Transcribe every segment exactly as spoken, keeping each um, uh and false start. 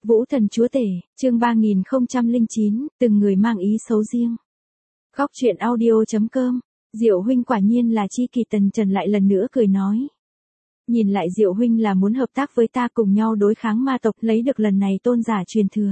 Vũ thần chúa tể, chương ba nghìn không trăm lẻ chín, từng người mang ý xấu riêng. Góc truyện audio chấm com, Diệu huynh quả nhiên là chi kỳ. Tần Trần lại lần nữa cười nói. Nhìn lại Diệu huynh là muốn hợp tác với ta cùng nhau đối kháng ma tộc, lấy được lần này tôn giả truyền thừa.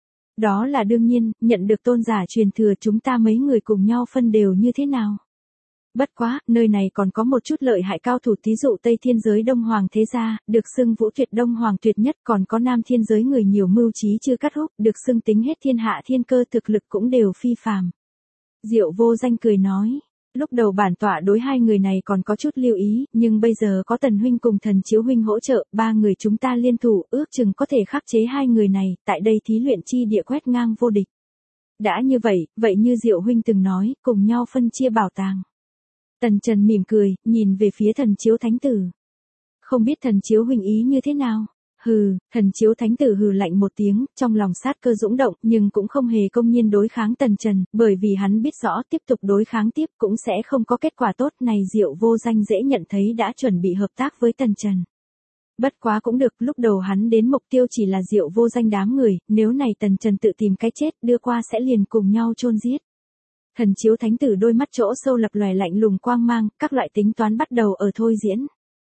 Đó là đương nhiên, nhận được tôn giả truyền thừa chúng ta mấy người cùng nhau phân đều như thế nào. Bất quá, nơi này còn có một chút lợi hại cao thủ, thí dụ Tây Thiên giới Đông Hoàng thế gia, được xưng Vũ Tuyệt Đông Hoàng tuyệt nhất, còn có Nam Thiên giới người nhiều mưu trí chưa cắt húc, được xưng tính hết thiên hạ thiên cơ, thực lực cũng đều phi phàm. Diệu Vô Danh cười nói, lúc đầu bản tọa đối hai người này còn có chút lưu ý, nhưng bây giờ có Tần huynh cùng Thần Chiếu huynh hỗ trợ, ba người chúng ta liên thủ, ước chừng có thể khắc chế hai người này, tại đây thí luyện chi địa quét ngang vô địch. Đã như vậy, vậy như Diệu huynh từng nói, cùng nhau phân chia bảo tàng. Tần Trần mỉm cười, nhìn về phía Thần Chiếu Thánh Tử. Không biết Thần Chiếu huynh ý như thế nào? Hừ, Thần Chiếu Thánh Tử hừ lạnh một tiếng, trong lòng sát cơ dũng động, nhưng cũng không hề công nhiên đối kháng Tần Trần, bởi vì hắn biết rõ tiếp tục đối kháng tiếp cũng sẽ không có kết quả tốt. Này Diệu Vô Danh dễ nhận thấy đã chuẩn bị hợp tác với Tần Trần. Bất quá cũng được, lúc đầu hắn đến mục tiêu chỉ là Diệu Vô Danh đám người, nếu này Tần Trần tự tìm cái chết đưa qua sẽ liền cùng nhau chôn giết. Thần Chiếu Thánh Tử đôi mắt chỗ sâu lập lòe lạnh lùng quang mang, các loại tính toán bắt đầu ở thôi diễn.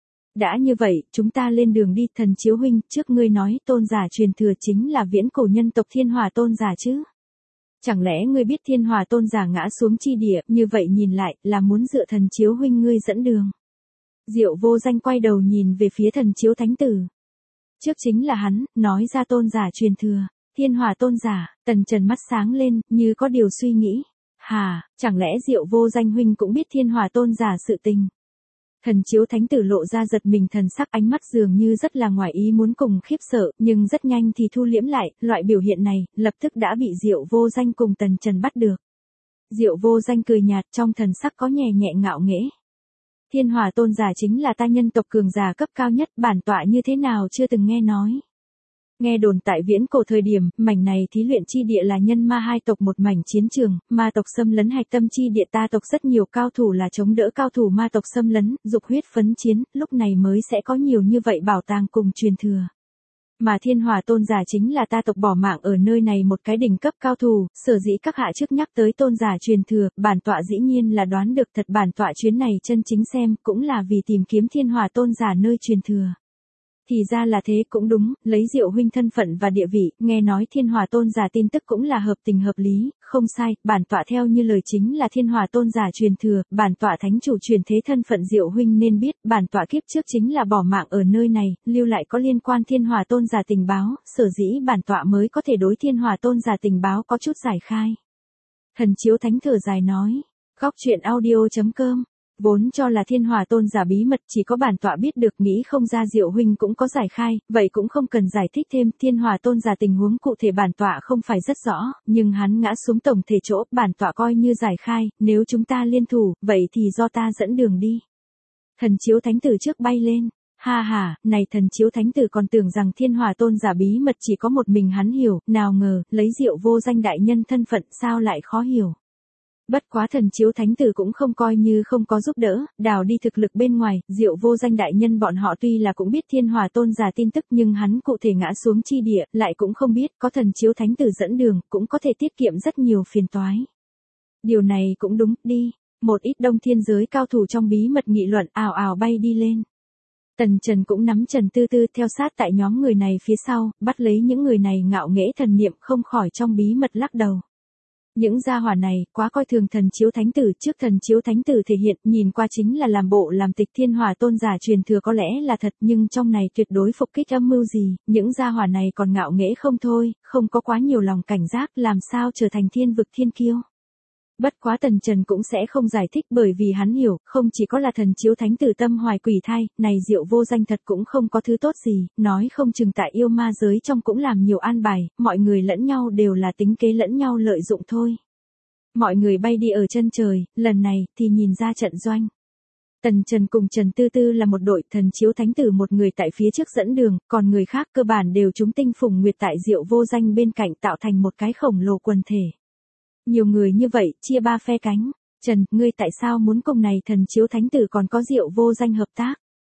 Đã như vậy, chúng ta lên đường đi. Thần Chiếu huynh, trước ngươi nói tôn giả truyền thừa chính là viễn cổ nhân tộc Thiên Hỏa tôn giả chứ? Chẳng lẽ ngươi biết Thiên Hỏa tôn giả ngã xuống chi địa, như vậy nhìn lại, là muốn dựa Thần Chiếu huynh ngươi dẫn đường. Diệu Vô Danh quay đầu nhìn về phía Thần Chiếu Thánh Tử. Trước chính là hắn, nói ra tôn giả truyền thừa, Thiên Hỏa tôn giả. Tần Trần mắt sáng lên, như có điều suy nghĩ. Hà, chẳng lẽ Diệu Vô Danh huynh cũng biết Thiên Hỏa tôn giả sự tình? Thần Chiếu Thánh Tử lộ ra giật mình thần sắc, ánh mắt dường như rất là ngoài ý muốn cùng khiếp sợ, nhưng rất nhanh thì thu liễm lại, loại biểu hiện này, lập tức đã bị Diệu Vô Danh cùng Tần Trần bắt được. Diệu Vô Danh cười nhạt, trong thần sắc có nhẹ nhẹ ngạo nghễ. Thiên Hỏa tôn giả chính là ta nhân tộc cường giả cấp cao nhất, bản tọa như thế nào chưa từng nghe nói. Nghe đồn tại viễn cổ thời điểm, mảnh này thí luyện chi địa là nhân ma hai tộc một mảnh chiến trường, ma tộc xâm lấn hạch tâm chi địa, ta tộc rất nhiều cao thủ là chống đỡ cao thủ ma tộc xâm lấn, dục huyết phấn chiến, lúc này mới sẽ có nhiều như vậy bảo tàng cùng truyền thừa. Mà Thiên Hỏa tôn giả chính là ta tộc bỏ mạng ở nơi này một cái đỉnh cấp cao thủ, sở dĩ các hạ trước nhắc tới tôn giả truyền thừa, bản tọa dĩ nhiên là đoán được thật. Bản tọa chuyến này chân chính xem, cũng là vì tìm kiếm Thiên Hỏa tôn giả nơi truyền thừa. Thì ra là thế, cũng đúng, lấy Diệu huynh thân phận và địa vị, nghe nói Thiên Hỏa tôn giả tin tức cũng là hợp tình hợp lý, không sai, bản tọa theo như lời chính là Thiên Hỏa tôn giả truyền thừa, bản tọa thánh chủ truyền thế thân phận Diệu huynh nên biết, bản tọa kiếp trước chính là bỏ mạng ở nơi này, lưu lại có liên quan Thiên Hỏa tôn giả tình báo, sở dĩ bản tọa mới có thể đối Thiên Hỏa tôn giả tình báo có chút giải khai. Thần Chiếu Thánh thở dài nói, góc truyện audio chấm com. Vốn cho là Thiên Hỏa tôn giả bí mật chỉ có bản tọa biết được, nghĩ không ra Diệu huynh cũng có giải khai, vậy cũng không cần giải thích thêm. Thiên Hỏa tôn giả tình huống cụ thể bản tọa không phải rất rõ, nhưng hắn ngã xuống tổng thể chỗ, bản tọa coi như giải khai, nếu chúng ta liên thủ, vậy thì do ta dẫn đường đi. Thần Chiếu Thánh Tử trước bay lên. Ha ha, này Thần Chiếu Thánh Tử còn tưởng rằng Thiên Hỏa tôn giả bí mật chỉ có một mình hắn hiểu, nào ngờ, lấy Diệu Vô Danh đại nhân thân phận sao lại khó hiểu. Bất quá Thần Chiếu Thánh Tử cũng không coi như không có giúp đỡ, đào đi thực lực bên ngoài, Diệu Vô Danh đại nhân bọn họ tuy là cũng biết Thiên Hỏa tôn giả tin tức, nhưng hắn cụ thể ngã xuống chi địa, lại cũng không biết, có Thần Chiếu Thánh Tử dẫn đường, cũng có thể tiết kiệm rất nhiều phiền toái. Điều này cũng đúng, đi. Một ít Đông Thiên giới cao thủ trong bí mật nghị luận, ào ào bay đi lên. Tần Trần cũng nắm Trần Tư Tư theo sát tại nhóm người này phía sau, bắt lấy những người này ngạo nghễ thần niệm, không khỏi trong bí mật lắc đầu. Những gia hỏa này, quá coi thường Thần Chiếu Thánh Tử, trước Thần Chiếu Thánh Tử thể hiện, nhìn qua chính là làm bộ làm tịch. Thiên Hỏa tôn giả truyền thừa có lẽ là thật, nhưng trong này tuyệt đối phục kích âm mưu gì, những gia hỏa này còn ngạo nghễ không thôi, không có quá nhiều lòng cảnh giác, làm sao trở thành thiên vực thiên kiêu. Bất quá Tần Trần cũng sẽ không giải thích, bởi vì hắn hiểu, không chỉ có là Thần Chiếu Thánh Tử tâm hoài quỷ thai, này Diệu Vô Danh thật cũng không có thứ tốt gì, nói không chừng tại yêu ma giới trong cũng làm nhiều an bài, mọi người lẫn nhau đều là tính kế lẫn nhau lợi dụng thôi. Mọi người bay đi ở chân trời, lần này thì nhìn ra trận doanh. Tần Trần cùng Trần Tư Tư là một đội, Thần Chiếu Thánh Tử một người tại phía trước dẫn đường, còn người khác cơ bản đều chúng tinh phùng nguyệt tại Diệu Vô Danh bên cạnh, tạo thành một cái khổng lồ quần thể. Nhiều người như vậy, chia ba phe cánh. Trần, ngươi tại sao muốn cùng này Thần Chiếu Thánh Tử còn có Diệu Vô Danh hợp tác?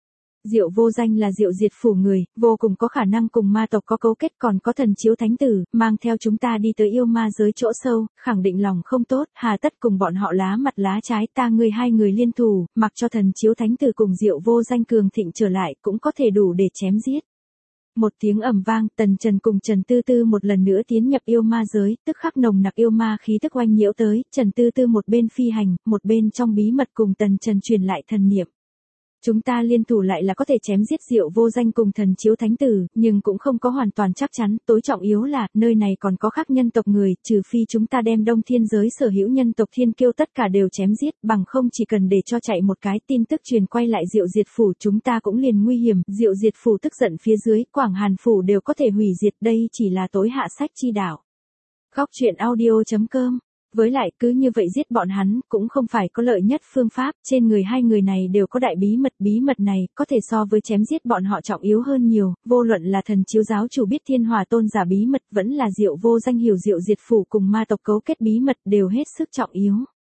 Diệu Vô Danh là Diệu Diệt Phủ người, vô cùng có khả năng cùng ma tộc có cấu kết, còn có Thần Chiếu Thánh Tử, mang theo chúng ta đi tới yêu ma giới chỗ sâu, khẳng định lòng không tốt, hà tất cùng bọn họ lá mặt lá trái, ta ngươi hai người liên thủ, mặc cho Thần Chiếu Thánh Tử cùng Diệu Vô Danh cường thịnh trở lại, cũng có thể đủ để chém giết. Một tiếng ầm vang, Tần Trần cùng Trần Tư Tư một lần nữa tiến nhập yêu ma giới, tức khắc nồng nặc yêu ma khí tức oanh nhiễu tới, Trần Tư Tư một bên phi hành, một bên trong bí mật cùng Tần Trần truyền lại thần niệm. Chúng ta liên thủ lại là có thể chém giết Diệu Vô Danh cùng Thần Chiếu Thánh Tử, nhưng cũng không có hoàn toàn chắc chắn, tối trọng yếu là, nơi này còn có khác nhân tộc người, trừ phi chúng ta đem Đông Thiên giới sở hữu nhân tộc thiên kiêu tất cả đều chém giết, bằng không chỉ cần để cho chạy một cái tin tức truyền quay lại Diệu Diệt Phủ, chúng ta cũng liền nguy hiểm, Diệu Diệt Phủ tức giận phía dưới, Quảng Hàn Phủ đều có thể hủy diệt, đây chỉ là tối hạ sách chi đạo. Góc truyện audio chấm com. Với lại cứ như vậy giết bọn hắn, cũng không phải có lợi nhất phương pháp, trên người hai người này đều có đại bí mật, bí mật này, có thể so với chém giết bọn họ trọng yếu hơn nhiều, vô luận là Thần Chiếu giáo chủ biết Thiên Hỏa tôn giả bí mật, vẫn là Diệu Vô Danh hiểu Diệu Diệt Phủ cùng ma tộc cấu kết bí mật, đều hết sức trọng yếu.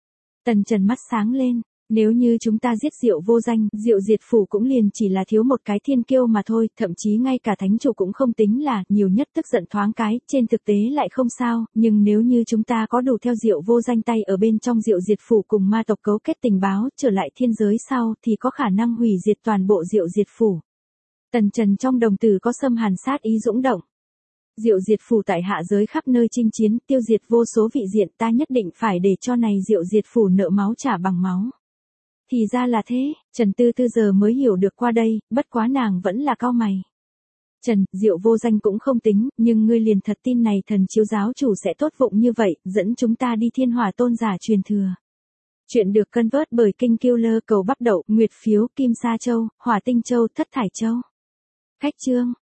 Tần Trần mắt sáng lên. Nếu như chúng ta giết Diệu Vô Danh, Diệu Diệt Phủ cũng liền chỉ là thiếu một cái thiên kiêu mà thôi, thậm chí ngay cả thánh chủ cũng không tính là, nhiều nhất tức giận thoáng cái, trên thực tế lại không sao, nhưng nếu như chúng ta có đủ theo Diệu Vô Danh tay ở bên trong Diệu Diệt Phủ cùng ma tộc cấu kết tình báo, trở lại thiên giới sau, thì có khả năng hủy diệt toàn bộ Diệu Diệt Phủ. Tần Trần trong đồng tử có xâm hàn sát ý dũng động. Diệu Diệt Phủ tại hạ giới khắp nơi chinh chiến, tiêu diệt vô số vị diện, ta nhất định phải để cho này Diệu Diệt Phủ nợ máu trả bằng máu. Thì ra là thế, Trần Tư Tư giờ mới hiểu được qua đây, bất quá nàng vẫn là cau mày. Trần, Diệu Vô Danh cũng không tính, nhưng ngươi liền thật tin này Thần Chiếu giáo chủ sẽ tốt vụng như vậy, dẫn chúng ta đi Thiên Hỏa tôn giả truyền thừa. Chuyện được cân vớt bởi Kinh Killer cầu bắp đậu, Nguyệt Phiếu, Kim Sa Châu, Hỏa Tinh Châu, Thất Thải Châu. Khách chương.